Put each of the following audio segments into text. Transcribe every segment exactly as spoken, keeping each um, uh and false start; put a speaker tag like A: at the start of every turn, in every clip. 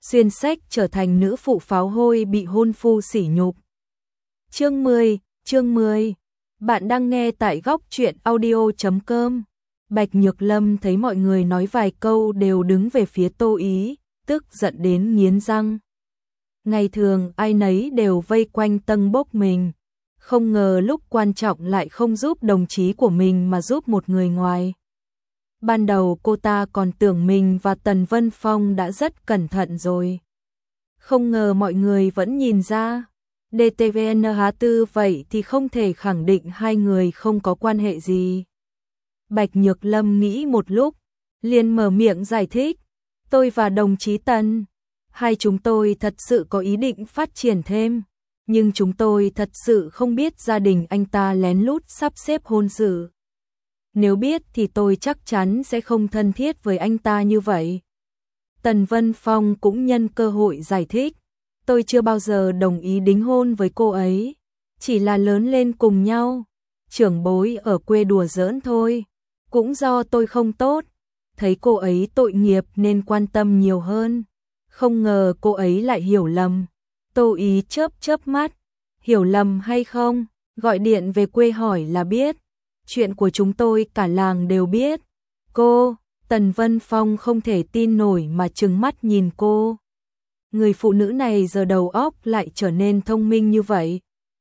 A: xuyên sách trở thành nữ phụ pháo hôi bị hôn phu sỉ nhục. Chương mười, chương mười. Bạn đang nghe tại góc truyện audio chấm com. Bạch Nhược Lâm thấy mọi người nói vài câu đều đứng về phía Tô Ý, tức giận đến nghiến răng. Ngày thường ai nấy đều vây quanh tâng bốc mình, không ngờ lúc quan trọng lại không giúp đồng chí của mình mà giúp một người ngoài. Ban đầu cô ta còn tưởng mình và Tần Vân Phong đã rất cẩn thận rồi. Không ngờ mọi người vẫn nhìn ra. đê tê vê en hát tư vậy thì không thể khẳng định hai người không có quan hệ gì. Bạch Nhược Lâm nghĩ một lúc, liền mở miệng giải thích. Tôi và đồng chí Tần, hai chúng tôi thật sự có ý định phát triển thêm. Nhưng chúng tôi thật sự không biết gia đình anh ta lén lút sắp xếp hôn sự. Nếu biết thì tôi chắc chắn sẽ không thân thiết với anh ta như vậy. Tần Vân Phong cũng nhân cơ hội giải thích. Tôi chưa bao giờ đồng ý đính hôn với cô ấy. Chỉ là lớn lên cùng nhau. Trưởng bối ở quê đùa giỡn thôi. Cũng do tôi không tốt. Thấy cô ấy tội nghiệp nên quan tâm nhiều hơn. Không ngờ cô ấy lại hiểu lầm. Tô Ý chớp chớp mắt. Hiểu lầm hay không? Gọi điện về quê hỏi là biết. Chuyện của chúng tôi cả làng đều biết. Cô, Tần Vân Phong không thể tin nổi mà trừng mắt nhìn cô. Người phụ nữ này giờ đầu óc lại trở nên thông minh như vậy.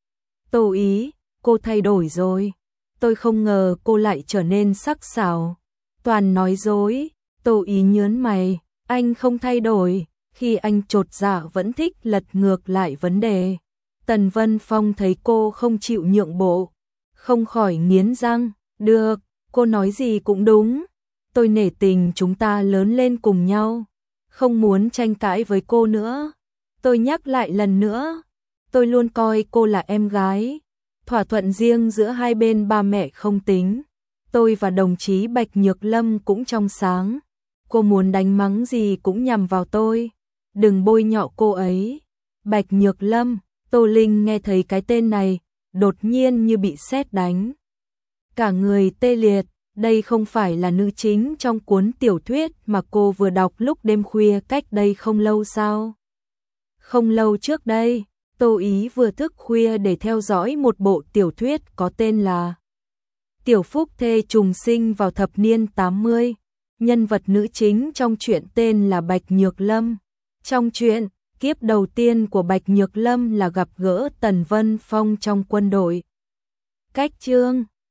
A: Tô Ý, cô thay đổi rồi. Tôi không ngờ cô lại trở nên sắc sảo. Toàn nói dối. Tô Ý nhớn mày. Anh không thay đổi. Khi anh chột dạ vẫn thích lật ngược lại vấn đề. Tần Vân Phong thấy cô không chịu nhượng bộ, không khỏi nghiến răng. Được, cô nói gì cũng đúng. Tôi nể tình chúng ta lớn lên cùng nhau, không muốn tranh cãi với cô nữa. Tôi nhắc lại lần nữa, tôi luôn coi cô là em gái. Thỏa thuận riêng giữa hai bên ba mẹ không tính. Tôi và đồng chí Bạch Nhược Lâm cũng trong sáng. Cô muốn đánh mắng gì cũng nhằm vào tôi. Đừng bôi nhọ cô ấy. Bạch Nhược Lâm, Tô Linh nghe thấy cái tên này, đột nhiên như bị sét đánh. Cả người tê liệt, đây không phải là nữ chính trong cuốn tiểu thuyết mà cô vừa đọc lúc đêm khuya cách đây không lâu sao? Không lâu trước đây, Tô Ý vừa thức khuya để theo dõi một bộ tiểu thuyết có tên là Tiểu Phúc Thê trùng sinh vào thập niên tám mươi. Nhân vật nữ chính trong truyện tên là Bạch Nhược Lâm. Trong truyện, kiếp đầu tiên của Bạch Nhược Lâm là gặp gỡ Tần Vân Phong trong quân đội. Cách chương